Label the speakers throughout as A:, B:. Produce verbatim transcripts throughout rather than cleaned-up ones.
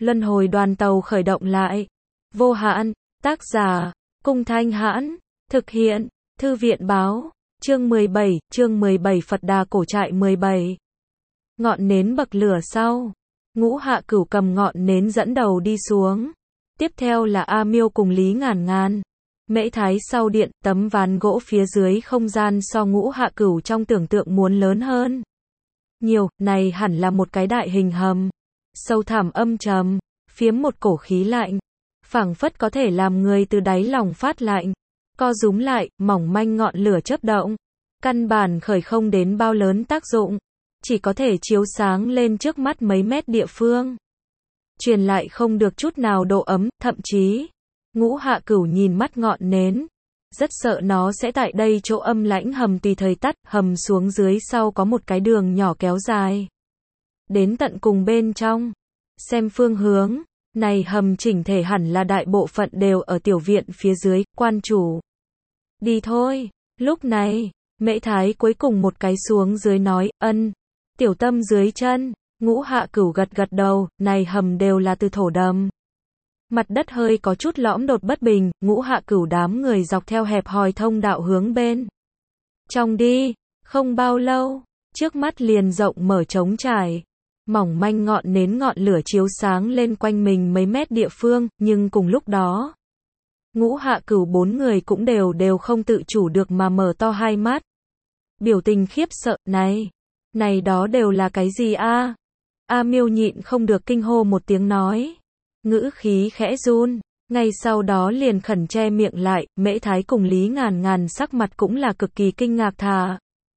A: Luân hồi đoàn tàu khởi động lại. Vô hạn, tác giả, Cung Thanh Hãn, thực hiện, Thư viện báo, chương mười bảy, chương mười bảy Phật Đà cổ trại mười bảy. Ngọn nến bậc lửa sau. Ngũ Hạ Cửu cầm ngọn nến dẫn đầu đi xuống. Tiếp theo là A Miêu cùng Lý Ngàn Ngàn. Mễ Thái sau điện, tấm ván gỗ phía dưới không gian so Ngũ Hạ Cửu trong tưởng tượng muốn lớn hơn nhiều, này hẳn là một cái đại hình hầm. Sâu thẳm âm trầm, phiếm một cổ khí lạnh, phảng phất có thể làm người từ đáy lòng phát lạnh. Co rúm lại, mỏng manh ngọn lửa chớp động, căn bản khởi không đến bao lớn tác dụng, chỉ có thể chiếu sáng lên trước mắt mấy mét địa phương. Truyền lại không được chút nào độ ấm, thậm chí, Ngũ Hạ Cửu nhìn mắt ngọn nến, rất sợ nó sẽ tại đây chỗ âm lãnh hầm tùy thời tắt, hầm xuống dưới sau có một cái đường nhỏ kéo dài đến tận cùng bên trong. Xem phương hướng, này hầm chỉnh thể hẳn là đại bộ phận đều ở tiểu viện phía dưới, quan chủ. Đi thôi, lúc này, Mễ Thái cuối cùng một cái xuống dưới nói, ân, tiểu tâm dưới chân. Ngũ Hạ Cửu gật gật đầu, này hầm đều là từ thổ đầm. Mặt đất hơi có chút lõm đột bất bình, Ngũ Hạ Cửu đám người dọc theo hẹp hòi thông đạo hướng bên trong đi, không bao lâu, trước mắt liền rộng mở trống trải. Mỏng manh ngọn nến ngọn lửa chiếu sáng lên quanh mình mấy mét địa phương, nhưng cùng lúc đó, Ngũ Hạ Cửu bốn người cũng đều đều không tự chủ được mà mở to hai mắt. Biểu tình khiếp sợ, này, này đó đều là cái gì a? A Miêu nhịn không được kinh hô một tiếng nói. Ngữ khí khẽ run, ngay sau đó liền khẩn che miệng lại. Mễ Thái cùng Lý Ngàn Ngàn sắc mặt cũng là cực kỳ kinh ngạc thà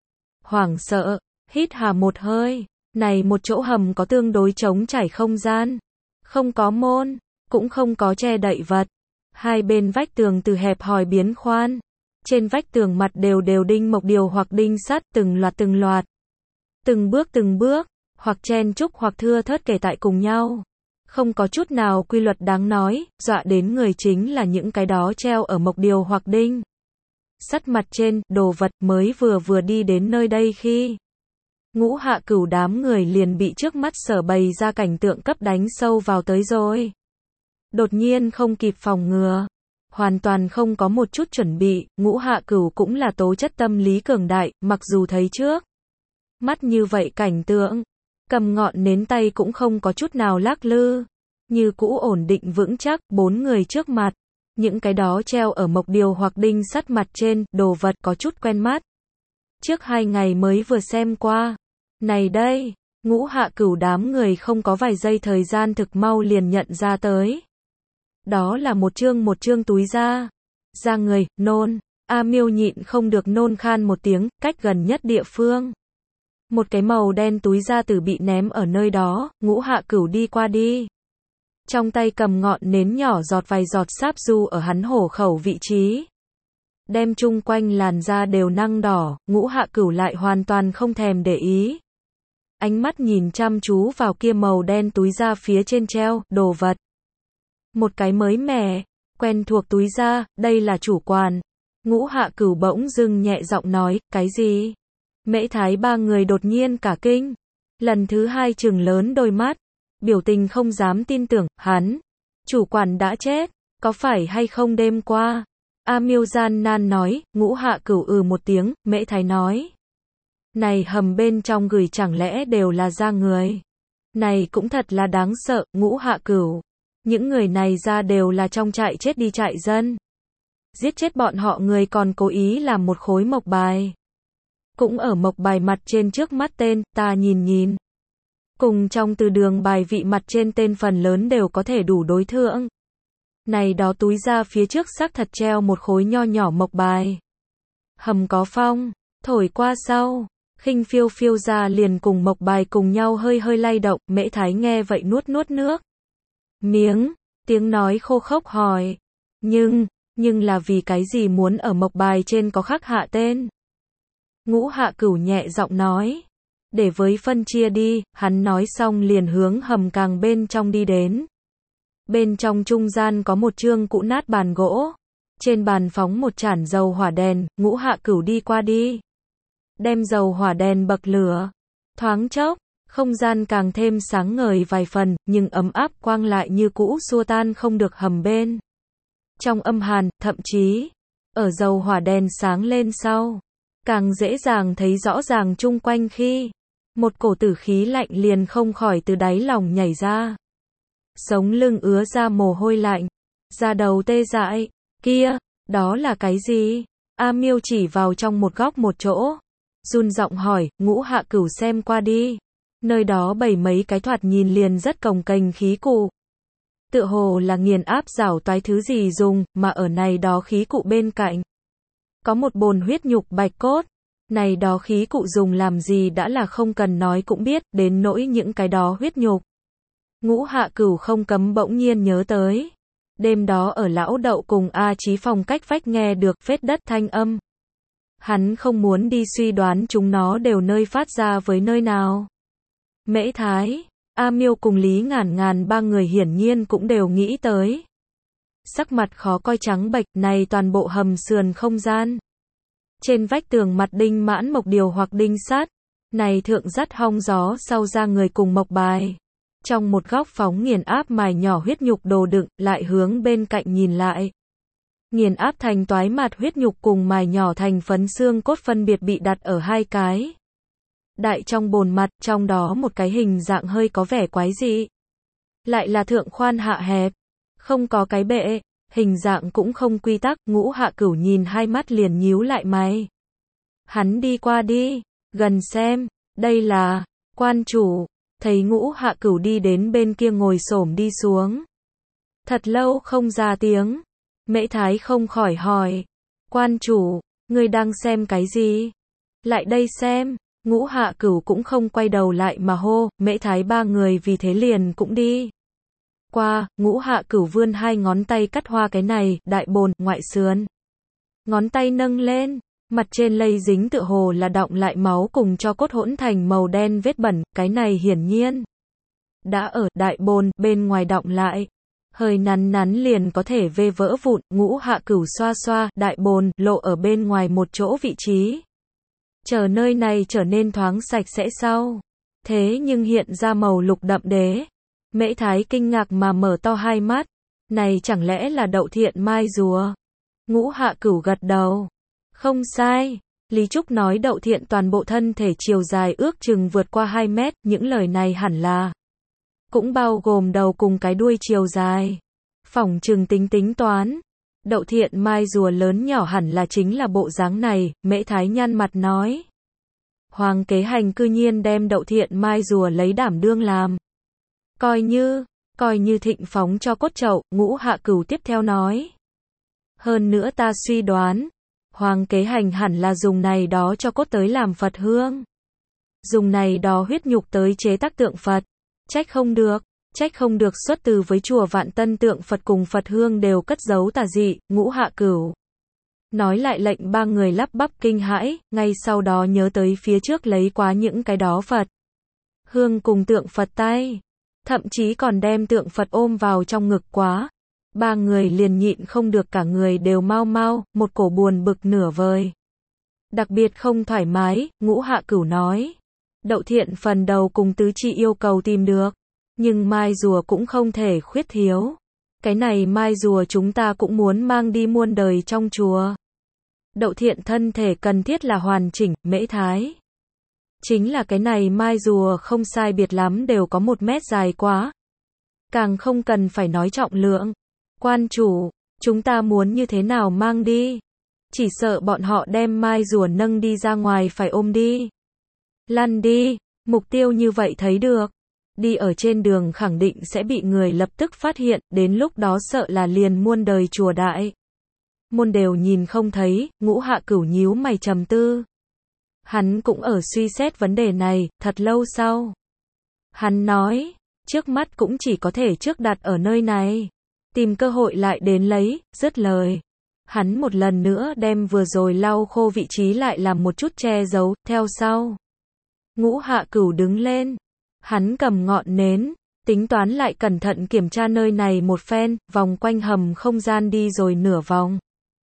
A: hoảng sợ, hít hà một hơi. Này một chỗ hầm có tương đối trống trải không gian, không có môn, cũng không có che đậy vật. Hai bên vách tường từ hẹp hòi biến khoan, trên vách tường mặt đều đều đinh mộc điều hoặc đinh sắt, từng loạt từng loạt, từng bước từng bước, hoặc chen chúc hoặc thưa thớt kể tại cùng nhau. Không có chút nào quy luật đáng nói, dọa đến người chính là những cái đó treo ở mộc điều hoặc đinh sắt mặt trên, đồ vật. Mới vừa vừa đi đến nơi đây khi Ngũ Hạ Cửu đám người liền bị trước mắt sở bày ra cảnh tượng cấp đánh sâu vào tới rồi. Đột nhiên không kịp phòng ngừa, hoàn toàn không có một chút chuẩn bị. Ngũ Hạ Cửu cũng là tố chất tâm lý cường đại, mặc dù thấy trước mắt như vậy cảnh tượng, cầm ngọn nến tay cũng không có chút nào lắc lư, như cũ ổn định vững chắc. Bốn người trước mặt, những cái đó treo ở mộc điều hoặc đinh sắt mặt trên, đồ vật có chút quen mắt. Trước hai ngày mới vừa xem qua. Này đây, Ngũ Hạ Cửu đám người không có vài giây thời gian thực mau liền nhận ra tới. Đó là một chương một chương túi da. Da người, nôn. A Miêu nhịn không được nôn khan một tiếng, cách gần nhất địa phương. Một cái màu đen túi da tử bị ném ở nơi đó. Ngũ Hạ Cửu đi qua đi, trong tay cầm ngọn nến nhỏ giọt vài giọt sáp du ở hắn hổ khẩu vị trí, đem chung quanh làn da đều năng đỏ. Ngũ Hạ Cửu lại hoàn toàn không thèm để ý, ánh mắt nhìn chăm chú vào kia màu đen túi da phía trên treo đồ vật. Một cái mới mẻ, quen thuộc túi da, đây là chủ quản. Ngũ Hạ Cửu bỗng dưng nhẹ giọng nói, cái gì? Mễ Thái ba người đột nhiên cả kinh, lần thứ hai trừng lớn đôi mắt, biểu tình không dám tin tưởng. Hắn, chủ quản đã chết, có phải hay không đêm qua? A Miêu gian nan nói. Ngũ Hạ Cửu ừ một tiếng. Mễ Thái nói, này hầm bên trong gửi chẳng lẽ đều là da người? Này cũng thật là đáng sợ. Ngũ Hạ Cửu, những người này ra đều là trong trại chết đi trại dân, giết chết bọn họ người còn cố ý làm một khối mộc bài, cũng ở mộc bài mặt trên trước mắt tên, ta nhìn nhìn, cùng trong từ đường bài vị mặt trên tên phần lớn đều có thể đủ đối thượng. Này đó túi da phía trước xác thật treo một khối nho nhỏ mộc bài. Hầm có phong, thổi qua sau, khinh phiêu phiêu ra liền cùng mộc bài cùng nhau hơi hơi lay động. Mễ Thái nghe vậy nuốt nuốt nước miếng, tiếng nói khô khốc hỏi, nhưng, nhưng là vì cái gì muốn ở mộc bài trên có khắc hạ tên? Ngũ Hạ Cửu nhẹ giọng nói, để với phân chia đi. Hắn nói xong liền hướng hầm càng bên trong đi đến. Bên trong trung gian có một chương cũ nát bàn gỗ, trên bàn phóng một chản dầu hỏa đèn. Ngũ Hạ Cửu đi qua đi, đem dầu hỏa đèn bậc lửa, thoáng chốc, Không gian càng thêm sáng ngời vài phần, nhưng ấm áp quang lại như cũ xua tan không được hầm bên. Trong âm hàn, thậm chí, ở dầu hỏa đèn sáng lên sau, càng dễ dàng thấy rõ ràng chung quanh khi một cổ tử khí lạnh liền không khỏi từ đáy lòng nhảy ra. Sống lưng ứa ra mồ hôi lạnh, da đầu tê dại. Kia, đó là cái gì? A Miêu chỉ vào trong một góc một chỗ, run giọng hỏi, Ngũ Hạ Cửu xem qua đi. Nơi đó bày mấy cái thoạt nhìn liền rất cồng kềnh khí cụ. Tựa hồ là nghiền áp rảo toái thứ gì dùng, mà ở này đó khí cụ bên cạnh có một bồn huyết nhục bạch cốt. Này đó khí cụ dùng làm gì đã là không cần nói cũng biết, đến nỗi những cái đó huyết nhục. Ngũ Hạ Cửu không cấm bỗng nhiên nhớ tới. Đêm đó ở lão đậu cùng A Chí phòng cách vách nghe được phết đất thanh âm. Hắn không muốn đi suy đoán chúng nó đều nơi phát ra với nơi nào. Mễ Thái, A Miêu cùng Lý Ngàn Ngàn ba người hiển nhiên cũng đều nghĩ tới. Sắc mặt khó coi trắng bệch, này toàn bộ hầm sườn không gian. Trên vách tường mặt đinh mãn mộc điều hoặc đinh sát, này thượng dắt hong gió sau ra người cùng mộc bài. Trong một góc phóng nghiền áp mài nhỏ huyết nhục đồ đựng, lại hướng bên cạnh nhìn lại. Nghiền áp thành toái mạt huyết nhục cùng mài nhỏ thành phấn xương cốt phân biệt bị đặt ở hai cái đại trong bồn mặt, trong đó một cái hình dạng hơi có vẻ quái dị. Lại là thượng khoan hạ hẹp, không có cái bệ, hình dạng cũng không quy tắc. Ngũ Hạ Cửu nhìn hai mắt liền nhíu lại mày. Hắn đi qua đi, gần xem, đây là, quan chủ. Thấy Ngũ Hạ Cửu đi đến bên kia ngồi xổm đi xuống. Thật lâu không ra tiếng. Mễ Thái không khỏi hỏi. Quan chủ, ngươi đang xem cái gì? Lại đây xem. Ngũ Hạ Cửu cũng không quay đầu lại mà hô. Mễ Thái ba người vì thế liền cũng đi qua. Ngũ Hạ Cửu vươn hai ngón tay cắt hoa cái này, đại bồn, ngoại sườn. Ngón tay nâng lên. Mặt trên lây dính tựa hồ là đọng lại máu cùng cho cốt hỗn thành màu đen vết bẩn, cái này hiển nhiên đã ở đại bồn, bên ngoài đọng lại. Hơi nắn nắn liền có thể vê vỡ vụn. Ngũ Hạ Cửu xoa xoa, đại bồn, lộ ở bên ngoài một chỗ vị trí. Chờ nơi này trở nên thoáng sạch sẽ sau. Thế nhưng hiện ra màu lục đậm đế. Mễ Thái kinh ngạc mà mở to hai mắt. Này chẳng lẽ là đậu thiện mai rùa? Ngũ Hạ Cửu gật đầu. Không sai, Lý Trúc nói đậu thiện toàn bộ thân thể chiều dài ước chừng vượt qua hai mét, những lời này hẳn là cũng bao gồm đầu cùng cái đuôi chiều dài. Phỏng chừng tính tính toán, đậu thiện mai rùa lớn nhỏ hẳn là chính là bộ dáng này. Mễ Thái nhăn mặt nói. Hoàng Kế Hành cư nhiên đem đậu thiện mai rùa lấy đảm đương làm. Coi như, coi như thịnh phóng cho cốt chậu. Ngũ Hạ Cửu tiếp theo nói. Hơn nữa ta suy đoán, Hoàng Kế Hành hẳn là dùng này đó cho cốt tới làm Phật hương. Dùng này đó huyết nhục tới chế tác tượng Phật. Trách không được, trách không được xuất từ với chùa Vạn Tân tượng Phật cùng Phật hương đều cất giấu tà dị. Ngũ Hạ Cửu nói lại lệnh ba người lắp bắp kinh hãi, ngay sau đó nhớ tới phía trước lấy quá những cái đó Phật hương cùng tượng Phật tay. Thậm chí còn đem tượng Phật ôm vào trong ngực quá. Ba người liền nhịn không được cả người đều mau mau, một cổ buồn bực nửa vời. Đặc biệt không thoải mái. Ngũ Hạ Cửu nói. Đậu thiện phần đầu cùng tứ chi yêu cầu tìm được. Nhưng mai rùa cũng không thể khuyết thiếu. Cái này mai rùa chúng ta cũng muốn mang đi muôn đời trong chùa. Đậu thiện thân thể cần thiết là hoàn chỉnh. Mễ Thái. Chính là cái này mai rùa không sai biệt lắm đều có một mét dài quá. Càng không cần phải nói trọng lượng. Quan chủ, chúng ta muốn như thế nào mang đi? Chỉ sợ bọn họ đem mai rùa nâng đi ra ngoài phải ôm đi. Lăn đi, mục tiêu như vậy thấy được. Đi ở trên đường khẳng định sẽ bị người lập tức phát hiện, đến lúc đó sợ là liền muôn đời chùa đại môn đều nhìn không thấy. Ngũ Hạ Cửu nhíu mày trầm tư. Hắn cũng ở suy xét vấn đề này, thật lâu sau. Hắn nói, trước mắt cũng chỉ có thể trước đặt ở nơi này. Tìm cơ hội lại đến lấy, dứt lời. Hắn một lần nữa đem vừa rồi lau khô vị trí lại làm một chút che giấu, theo sau. Ngũ Hạ Cửu đứng lên. Hắn cầm ngọn nến, tính toán lại cẩn thận kiểm tra nơi này một phen, vòng quanh hầm không gian đi rồi nửa vòng.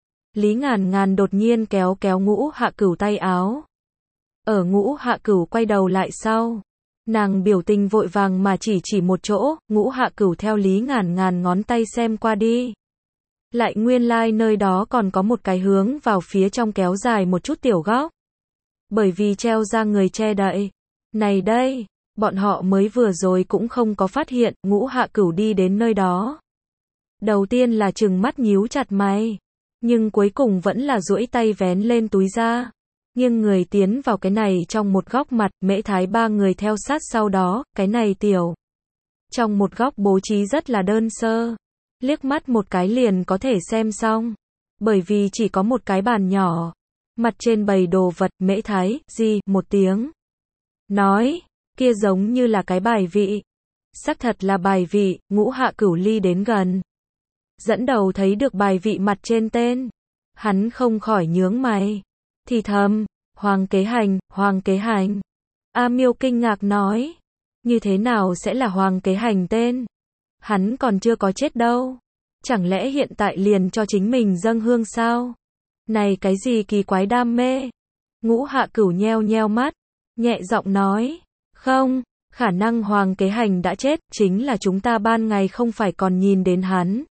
A: Lý Ngàn Ngàn đột nhiên kéo kéo Ngũ Hạ Cửu tay áo. Ở Ngũ Hạ Cửu quay đầu lại sau. Nàng biểu tình vội vàng mà chỉ chỉ một chỗ, Ngũ Hạ Cửu theo Lý Ngàn Ngàn ngón tay xem qua đi. Lại nguyên lai like nơi đó còn có một cái hướng vào phía trong kéo dài một chút tiểu góc. Bởi vì treo ra người che đậy. Này đây, bọn họ mới vừa rồi cũng không có phát hiện, Ngũ Hạ Cửu đi đến nơi đó. Đầu tiên là trừng mắt nhíu chặt mày, nhưng cuối cùng vẫn là duỗi tay vén lên túi ra, nghiêng người tiến vào cái này trong một góc mặt, Mễ Thái ba người theo sát sau đó, cái này tiểu. Trong một góc bố trí rất là đơn sơ, liếc mắt một cái liền có thể xem xong, bởi vì chỉ có một cái bàn nhỏ, mặt trên bày đồ vật, Mễ Thái, gì, một tiếng. Nói, kia giống như là cái bài vị. Xác thật là bài vị, Ngũ Hạ Cửu ly đến gần. Dẫn đầu thấy được bài vị mặt trên tên. Hắn không khỏi nhướng mày. Thì thầm, Hoàng Kế Hành, Hoàng Kế Hành. A Miêu kinh ngạc nói. Như thế nào sẽ là Hoàng Kế Hành tên? Hắn còn chưa có chết đâu. Chẳng lẽ hiện tại liền cho chính mình dâng hương sao? Này cái gì kỳ quái đam mê? Ngũ Hạ Cửu nheo nheo mắt, nhẹ giọng nói. Không, khả năng Hoàng Kế Hành đã chết, chính là chúng ta ban ngày không phải còn nhìn đến hắn.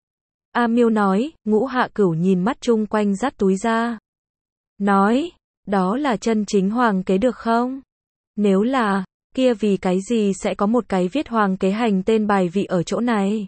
A: A Miêu nói, Ngũ Hạ Cửu nhìn mắt chung quanh dắt túi ra. Nói, đó là chân chính Hoàng Kế được không? Nếu là, kia vì cái gì sẽ có một cái viết Hoàng Kế Hành tên bài vị ở chỗ này?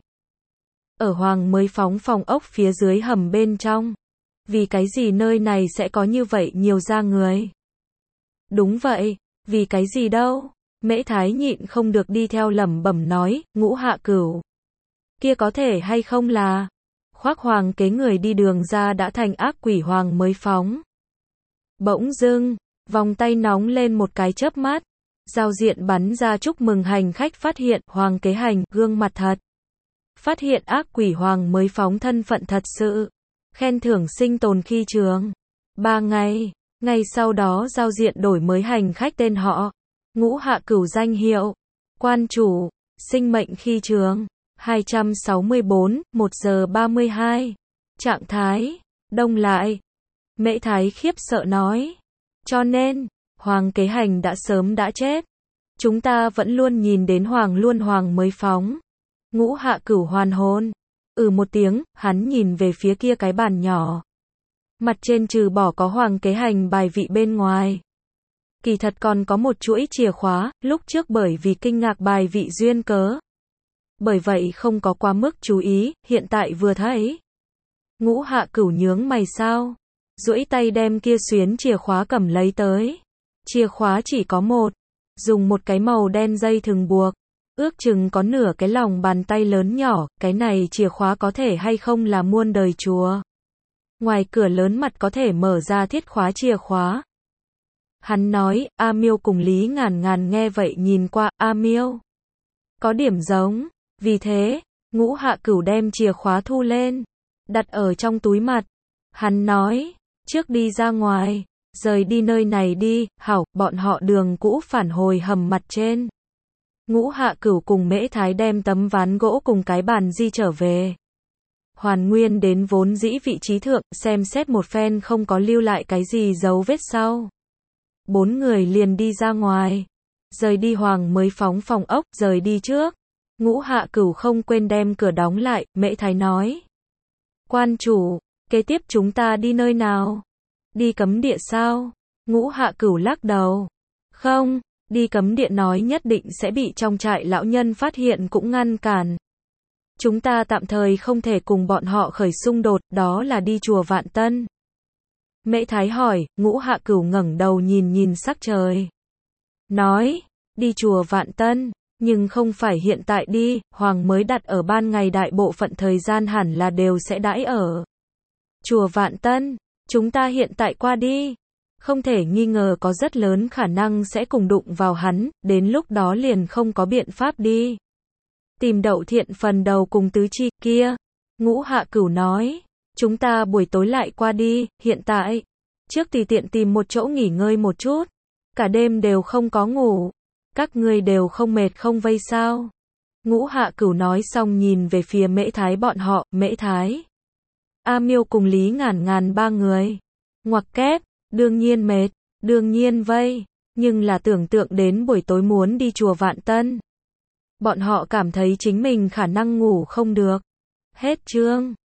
A: Ở Hoàng mới phóng phòng ốc phía dưới hầm bên trong. Vì cái gì nơi này sẽ có như vậy nhiều da người? Đúng vậy, vì cái gì đâu? Mễ Thái nhịn không được đi theo lẩm bẩm nói, Ngũ Hạ Cửu. Kia có thể hay không là khoác Hoàng Kế người đi đường ra đã thành ác quỷ Hoàng mới phóng. Bỗng dưng, vòng tay nóng lên một cái chớp mắt, giao diện bắn ra chúc mừng hành khách phát hiện Hoàng Kế Hành, gương mặt thật. Phát hiện ác quỷ Hoàng mới phóng thân phận thật sự. Khen thưởng sinh tồn khi trường. Ba ngày, ngày sau đó giao diện đổi mới hành khách tên họ. Ngũ Hạ Cửu danh hiệu. Quan chủ, sinh mệnh khi trường. hai trăm sáu mươi bốn, một giờ ba mươi hai. Trạng thái, đông lại. Mễ Thái khiếp sợ nói. Cho nên, Hoàng Kế Hành đã sớm đã chết. Chúng ta vẫn luôn nhìn đến Hoàng luôn Hoàng mới phóng. Ngũ Hạ Cửu hoàn hồn. Ừ một tiếng, hắn nhìn về phía kia cái bàn nhỏ. Mặt trên trừ bỏ có Hoàng Kế Hành bài vị bên ngoài. Kỳ thật còn có một chuỗi chìa khóa, lúc trước bởi vì kinh ngạc bài vị duyên cớ. Bởi vậy không có quá mức chú ý, hiện tại vừa thấy. Ngũ Hạ Cửu nhướng mày sao? Duỗi tay đem kia xuyến chìa khóa cầm lấy tới. Chìa khóa chỉ có một. Dùng một cái màu đen dây thừng buộc. Ước chừng có nửa cái lòng bàn tay lớn nhỏ, cái này chìa khóa có thể hay không là muôn đời chùa. Ngoài cửa lớn mặt có thể mở ra thiết khóa chìa khóa. Hắn nói, A Miêu cùng Lý Ngàn Ngàn nghe vậy nhìn qua, A Miêu. Có điểm giống, vì thế, Ngũ Hạ Cửu đem chìa khóa thu lên, đặt ở trong túi mặt. Hắn nói, trước đi ra ngoài, rời đi nơi này đi, hảo, bọn họ đường cũ phản hồi hầm mặt trên. Ngũ Hạ Cửu cùng Mễ Thái đem tấm ván gỗ cùng cái bàn di trở về. Hoàn nguyên đến vốn dĩ vị trí thượng, xem xét một phen không có lưu lại cái gì dấu vết sau. Bốn người liền đi ra ngoài. Rời đi Hoàng mới phóng phòng ốc, rời đi trước. Ngũ Hạ Cửu không quên đem cửa đóng lại, Mễ Thái nói. Quan chủ, kế tiếp chúng ta đi nơi nào? Đi cấm địa sao? Ngũ Hạ Cửu lắc đầu. Không, đi cấm địa nói nhất định sẽ bị trong trại lão nhân phát hiện cũng ngăn cản. Chúng ta tạm thời không thể cùng bọn họ khởi xung đột, đó là đi chùa Vạn Tân. Mễ Thái hỏi, Ngũ Hạ Cửu ngẩng đầu nhìn nhìn sắc trời. Nói, đi chùa Vạn Tân, nhưng không phải hiện tại đi, Hoàng mới đặt ở ban ngày đại bộ phận thời gian hẳn là đều sẽ đãi ở chùa Vạn Tân, chúng ta hiện tại qua đi. Không thể nghi ngờ có rất lớn khả năng sẽ cùng đụng vào hắn, đến lúc đó liền không có biện pháp đi. Tìm Đậu Thiện phần đầu cùng tứ chi kia. Ngũ Hạ Cửu nói, chúng ta buổi tối lại qua đi, hiện tại. Trước tùy tiện tìm một chỗ nghỉ ngơi một chút. Cả đêm đều không có ngủ. Các ngươi đều không mệt không vây sao? Ngũ Hạ Cửu nói xong nhìn về phía Mễ Thái bọn họ, Mễ Thái. A Miêu cùng Lý Ngàn Ngàn ba người. Ngoặc kép, đương nhiên mệt, đương nhiên vây. Nhưng là tưởng tượng đến buổi tối muốn đi chùa Vạn Tân. Bọn họ cảm thấy chính mình khả năng ngủ không được. Hết chương.